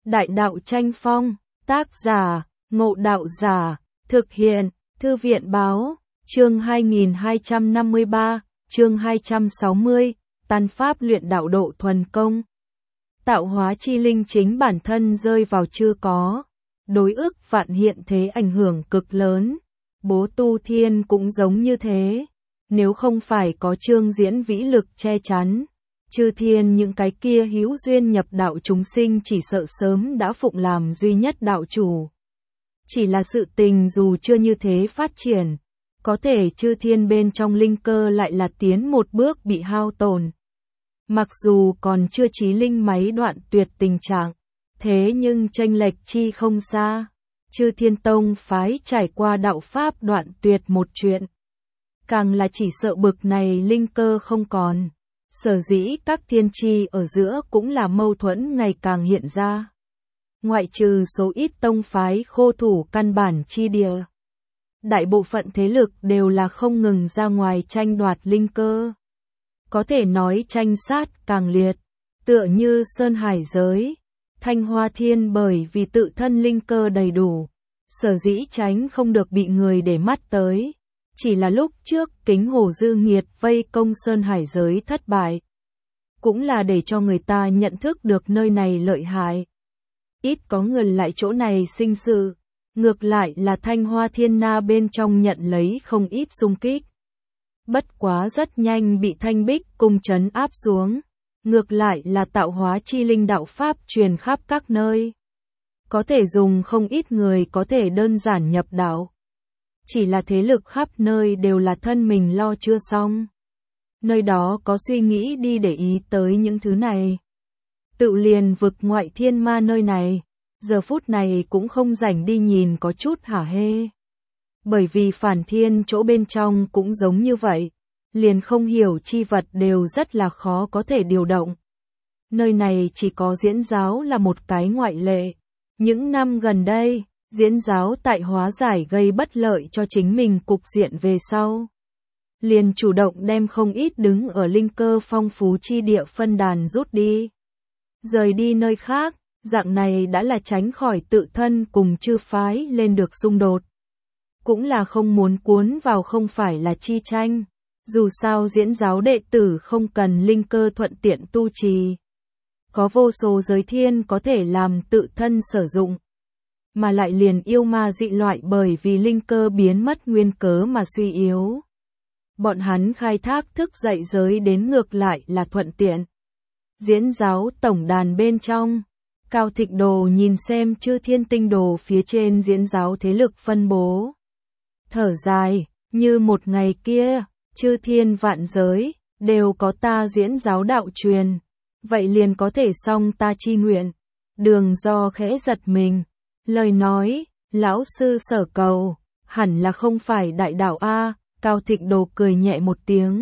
Đại đạo tranh phong, tác giả, Ngộ Đạo Giả, thực hiện, Thư viện báo, chương 2253, chương 260, Tàn pháp luyện đạo độ thuần công. Tạo hóa chi linh chính bản thân rơi vào chưa có, đối ức vạn hiện thế ảnh hưởng cực lớn, bố tu thiên cũng giống như thế, nếu không phải có Trương Diễn vĩ lực che chắn, chư thiên những cái kia hữu duyên nhập đạo chúng sinh chỉ sợ sớm đã phụng làm duy nhất đạo chủ. Chỉ là sự tình dù chưa như thế phát triển, có thể chư thiên bên trong linh cơ lại là tiến một bước bị hao tổn. Mặc dù còn chưa chí linh máy đoạn tuyệt tình trạng, thế nhưng chênh lệch chi không xa, chư thiên tông phái trải qua đạo pháp đoạn tuyệt một chuyện. Càng là chỉ sợ bực này linh cơ không còn, sở dĩ các thiên chi ở giữa cũng là mâu thuẫn ngày càng hiện ra. Ngoại trừ số ít tông phái khô thủ căn bản chi địa, đại bộ phận thế lực đều là không ngừng ra ngoài tranh đoạt linh cơ. Có thể nói tranh sát càng liệt, tựa như Sơn Hải giới, Thanh Hoa Thiên bởi vì tự thân linh cơ đầy đủ, sở dĩ tránh không được bị người để mắt tới. Chỉ là lúc trước Kính Hồ Dư Nghiệt vây công Sơn Hải giới thất bại, cũng là để cho người ta nhận thức được nơi này lợi hại. Ít có người lại chỗ này sinh sự, ngược lại là Thanh Hoa Thiên Na bên trong nhận lấy không ít xung kích. Bất quá rất nhanh bị Thanh Bích cung trấn áp xuống, ngược lại là tạo hóa chi linh đạo pháp truyền khắp các nơi. Có thể dùng không ít người có thể đơn giản nhập đạo. Chỉ là thế lực khắp nơi đều là thân mình lo chưa xong. Nơi đó có suy nghĩ đi để ý tới những thứ này. Tự liền vực ngoại thiên ma nơi này, giờ phút này cũng không rảnh đi nhìn có chút hả hê. Bởi vì phản thiên chỗ bên trong cũng giống như vậy, liền không hiểu chi vật đều rất là khó có thể điều động. Nơi này chỉ có diễn giáo là một cái ngoại lệ. Những năm gần đây, diễn giáo tại hóa giải gây bất lợi cho chính mình cục diện về sau. Liền chủ động đem không ít đứng ở linh cơ phong phú chi địa phân đàn rút đi. Rời đi nơi khác, dạng này đã là tránh khỏi tự thân cùng chư phái lên được xung đột. Cũng là không muốn cuốn vào không phải là chi tranh. Dù sao diễn giáo đệ tử không cần linh cơ thuận tiện tu trì. Có vô số giới thiên có thể làm tự thân sử dụng. Mà lại liền yêu ma dị loại bởi vì linh cơ biến mất nguyên cớ mà suy yếu. Bọn hắn khai thác thức dậy giới đến ngược lại là thuận tiện. Diễn giáo tổng đàn bên trong, Cao Thịnh Đồ nhìn xem chư thiên tinh đồ phía trên diễn giáo thế lực phân bố. Thở dài, như một ngày kia, chư thiên vạn giới, đều có ta diễn giáo đạo truyền. Vậy liền có thể xong ta chi nguyện. Đường Do khẽ giật mình. Lời nói, lão sư sở cầu, hẳn là không phải đại đạo A. Cao Thịnh Đồ cười nhẹ một tiếng.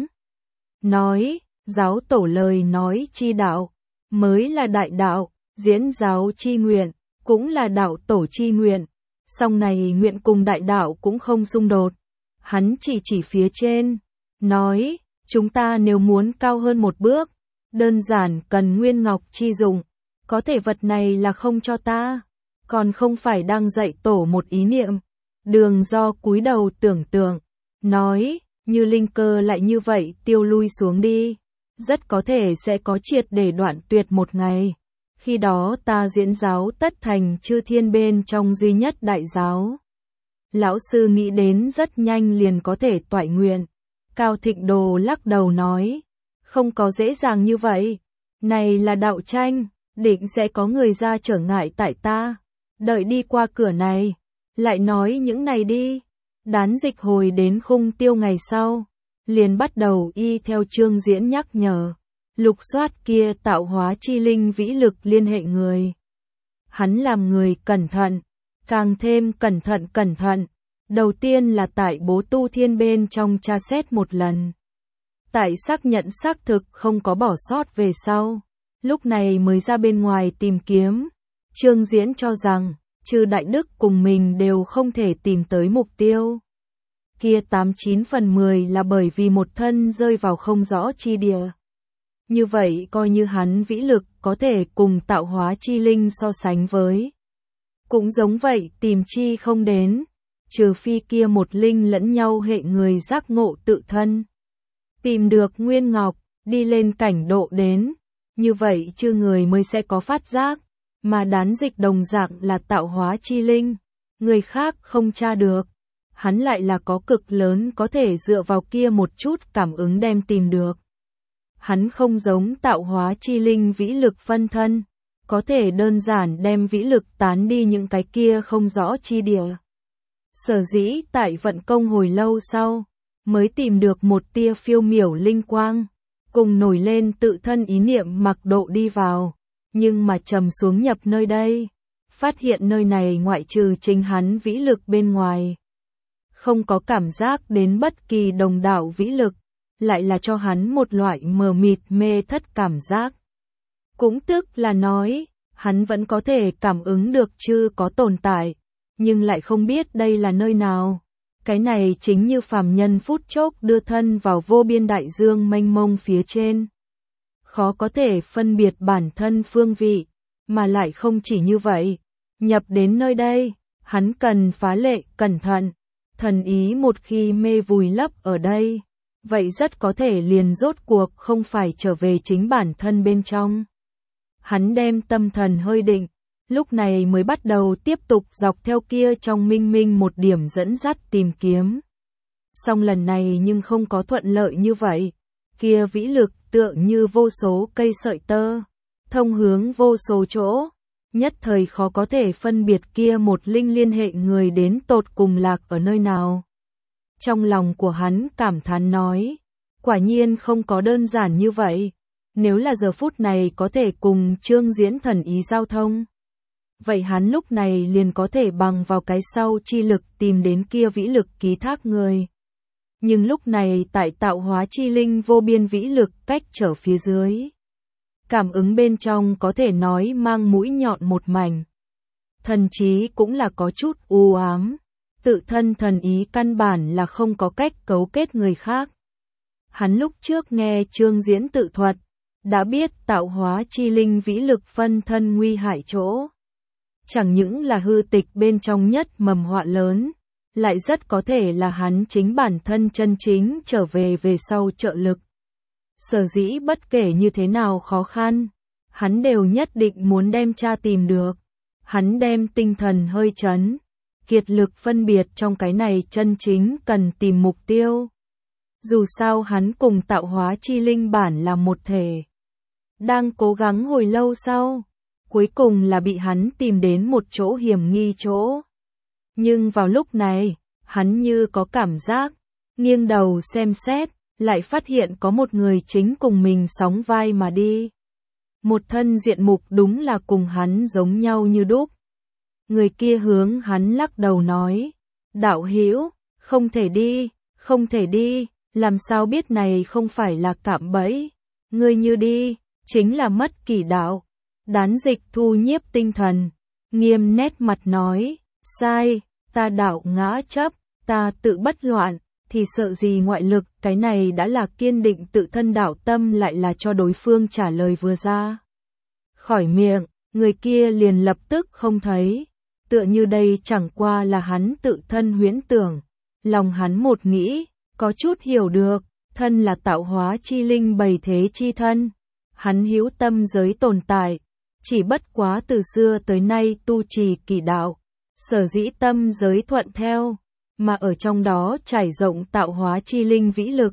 Nói, giáo tổ lời nói chi đạo, mới là đại đạo, diễn giáo chi nguyện, cũng là đạo tổ chi nguyện. Song này nguyện cùng đại đạo cũng không xung đột. Hắn chỉ phía trên, nói, chúng ta nếu muốn cao hơn một bước, đơn giản cần nguyên ngọc chi dụng, có thể vật này là không cho ta, còn không phải đang dạy tổ một ý niệm. Đường Do cúi đầu tưởng tượng, nói, như linh cơ lại như vậy tiêu lui xuống đi, rất có thể sẽ có triệt để đoạn tuyệt một ngày. Khi đó ta diễn giáo tất thành chư thiên bên trong duy nhất đại giáo. Lão sư nghĩ đến rất nhanh liền có thể toại nguyện. Cao Thịnh Đồ lắc đầu nói, không có dễ dàng như vậy. Này là đạo tranh, định sẽ có người ra trở ngại tại ta. Đợi đi qua cửa này, lại nói những này đi. Đán dịch hồi đến Khung Tiêu ngày sau, liền bắt đầu y theo Trương Diễn nhắc nhở. Lục soát kia tạo hóa chi linh vĩ lực liên hệ người. Hắn làm người cẩn thận, càng thêm cẩn thận. Đầu tiên là tại bố tu thiên bên trong tra xét một lần. Tại xác nhận xác thực không có bỏ sót về sau. Lúc này mới ra bên ngoài tìm kiếm. Trương Diễn cho rằng, trừ Đại Đức cùng mình đều không thể tìm tới mục tiêu. Kia 89/10 là bởi vì một thân rơi vào không rõ chi địa. Như vậy coi như hắn vĩ lực có thể cùng tạo hóa chi linh so sánh với. Cũng giống vậy tìm chi không đến, trừ phi kia một linh lẫn nhau hệ người giác ngộ tự thân. Tìm được Nguyên Ngọc, đi lên cảnh độ đến, như vậy chư người mới sẽ có phát giác, mà đán dịch đồng dạng là tạo hóa chi linh, người khác không tra được. Hắn lại là có cực lớn có thể dựa vào kia một chút cảm ứng đem tìm được. Hắn không giống tạo hóa chi linh vĩ lực phân thân, có thể đơn giản đem vĩ lực tán đi những cái kia không rõ chi địa. Sở dĩ tại vận công hồi lâu sau, mới tìm được một tia phiêu miểu linh quang, cùng nổi lên tự thân ý niệm mặc độ đi vào, nhưng mà trầm xuống nhập nơi đây, phát hiện nơi này ngoại trừ chính hắn vĩ lực bên ngoài. Không có cảm giác đến bất kỳ đồng đạo vĩ lực, lại là cho hắn một loại mờ mịt mê thất cảm giác. Cũng tức là nói, hắn vẫn có thể cảm ứng được chư có tồn tại, nhưng lại không biết đây là nơi nào. Cái này chính như phàm nhân phút chốc đưa thân vào vô biên đại dương mênh mông phía trên. Khó có thể phân biệt bản thân phương vị, mà lại không chỉ như vậy. Nhập đến nơi đây, hắn cần phá lệ cẩn thận, thần ý một khi mê vùi lấp ở đây, vậy rất có thể liền rốt cuộc không phải trở về chính bản thân bên trong. Hắn đem tâm thần hơi định, lúc này mới bắt đầu tiếp tục dọc theo kia trong minh minh một điểm dẫn dắt tìm kiếm. Song lần này nhưng không có thuận lợi như vậy, kia vĩ lực tựa như vô số cây sợi tơ, thông hướng vô số chỗ, nhất thời khó có thể phân biệt kia một linh liên hệ người đến tột cùng lạc ở nơi nào. Trong lòng của hắn cảm thán nói, quả nhiên không có đơn giản như vậy, nếu là giờ phút này có thể cùng Trương Diễn thần ý giao thông. Vậy hắn lúc này liền có thể bằng vào cái sau chi lực tìm đến kia vĩ lực ký thác người. Nhưng lúc này tại tạo hóa chi linh vô biên vĩ lực cách trở phía dưới. Cảm ứng bên trong có thể nói mang mũi nhọn một mảnh. Thần trí cũng là có chút u ám. Tự thân thần ý căn bản là không có cách cấu kết người khác. Hắn lúc trước nghe Trương Diễn tự thuật, đã biết tạo hóa chi linh vĩ lực phân thân nguy hại chỗ. Chẳng những là hư tịch bên trong nhất mầm họa lớn, lại rất có thể là hắn chính bản thân chân chính trở về sau trợ lực. Sở dĩ bất kể như thế nào khó khăn, hắn đều nhất định muốn đem tra tìm được. Hắn đem tinh thần hơi chấn, kiệt lực phân biệt trong cái này chân chính cần tìm mục tiêu. Dù sao hắn cùng tạo hóa chi linh bản là một thể. Đang cố gắng hồi lâu sau, cuối cùng là bị hắn tìm đến một chỗ hiểm nghi chỗ. Nhưng vào lúc này, hắn như có cảm giác, nghiêng đầu xem xét, lại phát hiện có một người chính cùng mình sóng vai mà đi. Một thân diện mục đúng là cùng hắn giống nhau như đúc. Người kia hướng hắn lắc đầu nói, đạo hữu, không thể đi, không thể đi, làm sao biết này không phải là cạm bẫy, ngươi như đi, chính là mất kỷ đạo. Đán dịch thu nhiếp tinh thần, nghiêm nét mặt nói, sai, ta đạo ngã chấp, ta tự bất loạn, thì sợ gì ngoại lực, cái này đã là kiên định tự thân đạo tâm lại là cho đối phương trả lời vừa ra. Khỏi miệng, người kia liền lập tức không thấy, tựa như đây chẳng qua là hắn tự thân huyễn tưởng, lòng hắn một nghĩ, có chút hiểu được, thân là tạo hóa chi linh bày thế chi thân, hắn hữu tâm giới tồn tại. Chỉ bất quá từ xưa tới nay tu trì kỷ đạo, sở dĩ tâm giới thuận theo, mà ở trong đó trải rộng tạo hóa chi linh vĩ lực.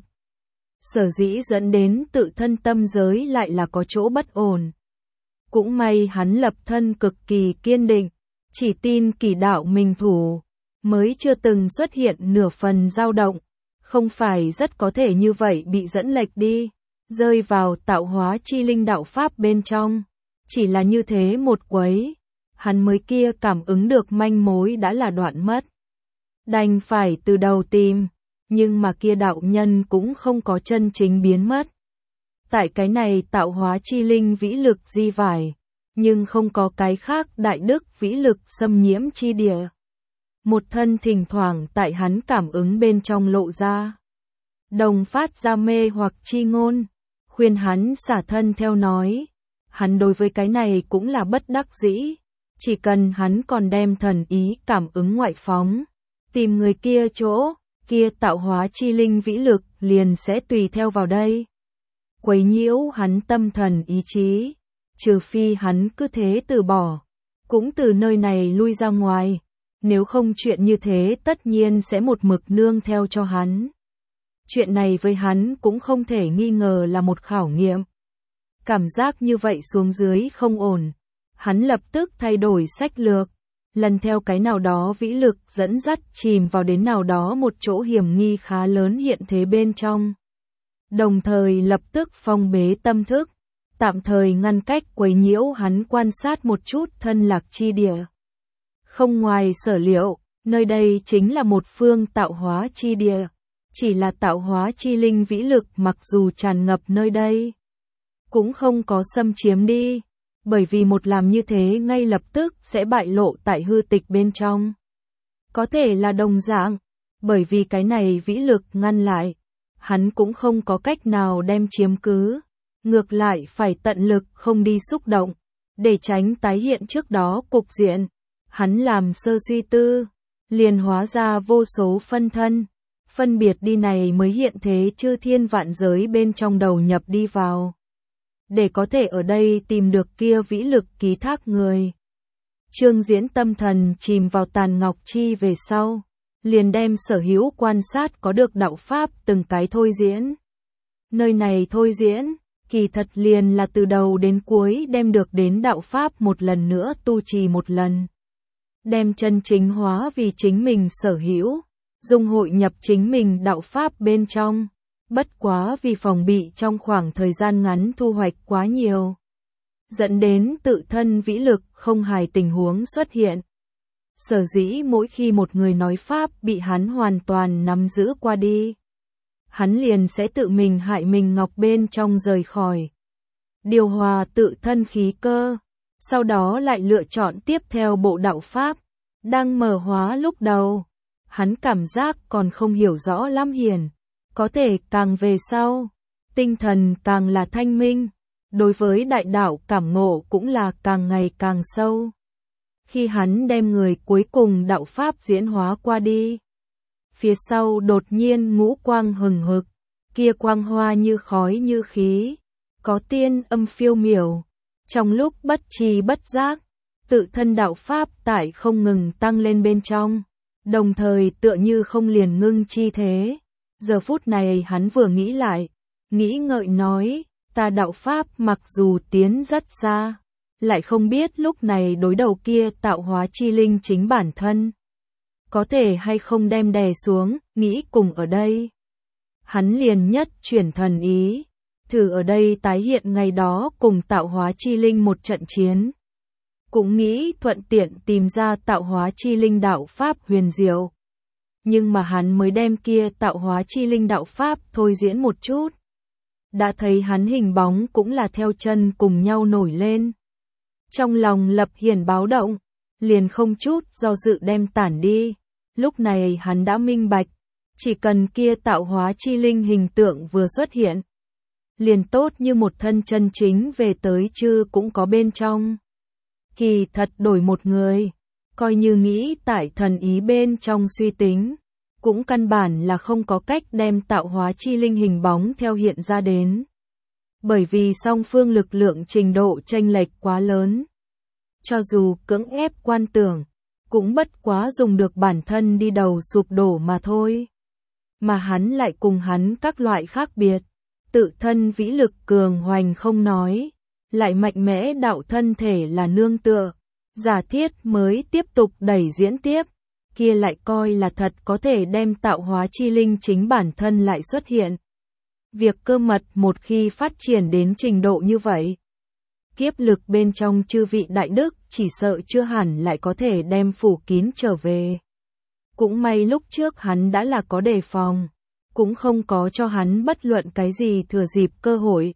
Sở dĩ dẫn đến tự thân tâm giới lại là có chỗ bất ổn. Cũng may hắn lập thân cực kỳ kiên định, chỉ tin kỷ đạo mình thủ, mới chưa từng xuất hiện nửa phần dao động, không phải rất có thể như vậy bị dẫn lệch đi, rơi vào tạo hóa chi linh đạo pháp bên trong. Chỉ là như thế một quấy, hắn mới kia cảm ứng được manh mối đã là đoạn mất. Đành phải từ đầu tìm, nhưng mà kia đạo nhân cũng không có chân chính biến mất. Tại cái này tạo hóa chi linh vĩ lực di vải, nhưng không có cái khác đại đức vĩ lực xâm nhiễm chi địa. Một thân thỉnh thoảng tại hắn cảm ứng bên trong lộ ra. Đồng phát ra mê hoặc chi ngôn. khuyên hắn xả thân theo nói. Hắn đối với cái này cũng là bất đắc dĩ, chỉ cần hắn còn đem thần ý cảm ứng ngoại phóng, tìm người kia chỗ, kia tạo hóa chi linh vĩ lực liền sẽ tùy theo vào đây, quấy nhiễu hắn tâm thần ý chí, trừ phi hắn cứ thế từ bỏ, cũng từ nơi này lui ra ngoài, nếu không chuyện như thế tất nhiên sẽ một mực nương theo cho hắn. Chuyện này với hắn cũng không thể nghi ngờ là một khảo nghiệm. Cảm giác như vậy xuống dưới không ổn, hắn lập tức thay đổi sách lược, lần theo cái nào đó vĩ lực dẫn dắt chìm vào đến nào đó một chỗ hiểm nghi khá lớn hiện thế bên trong. Đồng thời lập tức phong bế tâm thức, tạm thời ngăn cách quấy nhiễu hắn quan sát một chút thân lạc chi địa. Không ngoài sở liệu, nơi đây chính là một phương tạo hóa chi địa, chỉ là tạo hóa chi linh vĩ lực mặc dù tràn ngập nơi đây, cũng không có xâm chiếm đi, bởi vì một làm như thế ngay lập tức sẽ bại lộ tại hư tịch bên trong. Có thể là đồng dạng, bởi vì cái này vĩ lực ngăn lại, hắn cũng không có cách nào đem chiếm cứ, ngược lại phải tận lực không đi xúc động, để tránh tái hiện trước đó cục diện. Hắn làm sơ suy tư, liền hóa ra vô số phân thân, phân biệt đi này mới hiện thế chư thiên vạn giới bên trong đầu nhập đi vào, để có thể ở đây tìm được kia vĩ lực ký thác người. Trương Diễn tâm thần chìm vào tàn ngọc chi về sau, liền đem sở hữu quan sát có được đạo pháp từng cái thôi diễn. Nơi này thôi diễn, kỳ thật liền là từ đầu đến cuối đem được đến đạo pháp một lần nữa tu trì một lần. Đem chân chính hóa vì chính mình sở hữu, dung hội nhập chính mình đạo pháp bên trong, bất quá vì phòng bị trong khoảng thời gian ngắn thu hoạch quá nhiều, dẫn đến tự thân vĩ lực không hài tình huống xuất hiện. Sở dĩ mỗi khi một người nói pháp bị hắn hoàn toàn nắm giữ qua đi, hắn liền sẽ tự mình hại mình ngọc bên trong rời khỏi, điều hòa tự thân khí cơ, sau đó lại lựa chọn tiếp theo bộ đạo pháp, đang mở hóa lúc đầu. Hắn cảm giác còn không hiểu rõ lắm hiền, có thể càng về sau, tinh thần càng là thanh minh, đối với đại đạo cảm ngộ cũng là càng ngày càng sâu. Khi hắn đem người cuối cùng đạo pháp diễn hóa qua đi, phía sau đột nhiên ngũ quang hừng hực, kia quang hoa như khói như khí, có tiên âm phiêu miểu, trong lúc bất tri bất giác, tự thân đạo pháp tại không ngừng tăng lên bên trong, đồng thời tựa như không liền ngưng chi thế. Giờ phút này hắn vừa nghĩ lại, nghĩ ngợi nói, ta đạo pháp mặc dù tiến rất xa, lại không biết lúc này đối đầu kia tạo hóa chi linh chính bản thân, có thể hay không đem đè xuống, nghĩ cùng ở đây. Hắn liền nhất chuyển thần ý, thử ở đây tái hiện ngày đó cùng tạo hóa chi linh một trận chiến. Cũng nghĩ thuận tiện tìm ra tạo hóa chi linh đạo pháp huyền diệu. Nhưng mà hắn mới đem kia tạo hóa chi linh đạo pháp thôi diễn một chút, đã thấy hắn hình bóng cũng là theo chân cùng nhau nổi lên. Trong lòng lập hiển báo động, liền không chút do dự đem tản đi. Lúc này hắn đã minh bạch, chỉ cần kia tạo hóa chi linh hình tượng vừa xuất hiện, liền tốt như một thân chân chính về tới chư cũng có bên trong. Kỳ thật đổi một người, coi như nghĩ tại thần ý bên trong suy tính, cũng căn bản là không có cách đem tạo hóa chi linh hình bóng theo hiện ra đến. Bởi vì song phương lực lượng trình độ chênh lệch quá lớn. Cho dù cưỡng ép quan tưởng, cũng bất quá dùng được bản thân đi đầu sụp đổ mà thôi. Mà hắn lại cùng hắn các loại khác biệt, tự thân vĩ lực cường hoành không nói, lại mạnh mẽ đạo thân thể là nương tựa, giả thiết mới tiếp tục đẩy diễn tiếp, kia lại coi là thật có thể đem tạo hóa chi linh chính bản thân lại xuất hiện. Việc cơ mật một khi phát triển đến trình độ như vậy, kiếp lực bên trong chư vị đại đức chỉ sợ chưa hẳn lại có thể đem phủ kín trở về. Cũng may lúc trước hắn đã là có đề phòng, cũng không có cho hắn bất luận cái gì thừa dịp cơ hội.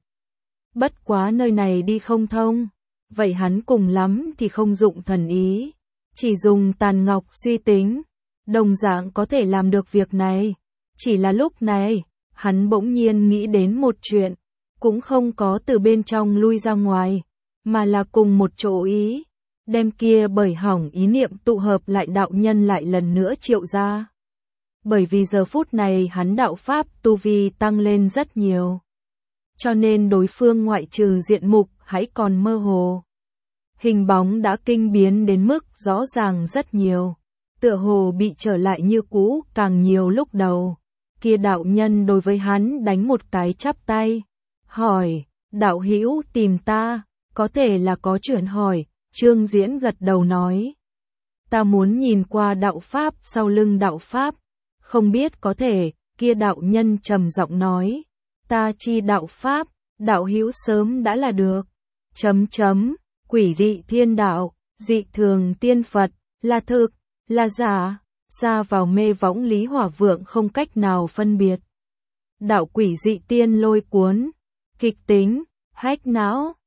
Bất quá nơi này đi không thông, vậy hắn cùng lắm thì không dụng thần ý, chỉ dùng tàn ngọc suy tính, đồng dạng có thể làm được việc này. Chỉ là lúc này, hắn bỗng nhiên nghĩ đến một chuyện, cũng không có từ bên trong lui ra ngoài, mà là cùng một chỗ ý, đem kia bởi hỏng ý niệm tụ hợp lại đạo nhân lại lần nữa triệu ra. Bởi vì giờ phút này hắn đạo pháp tu vi tăng lên rất nhiều, cho nên đối phương ngoại trừ diện mục hãy còn mơ hồ, hình bóng đã kinh biến đến mức rõ ràng rất nhiều, tựa hồ bị trở lại như cũ càng nhiều lúc đầu. Kia đạo nhân đối với hắn đánh một cái chắp tay, hỏi, đạo hữu tìm ta, có thể là có chuyện hỏi. Trương Diễn gật đầu nói, ta muốn nhìn qua đạo pháp sau lưng đạo pháp, không biết có thể. Kia đạo nhân trầm giọng nói, ta chi đạo pháp, đạo hữu sớm đã là được. Quỷ dị thiên đạo, dị thường tiên Phật, là thực, là giả, ra vào mê võng Lý Hỏa Vượng không cách nào phân biệt. Đạo quỷ dị tiên lôi cuốn, kịch tính, hách não,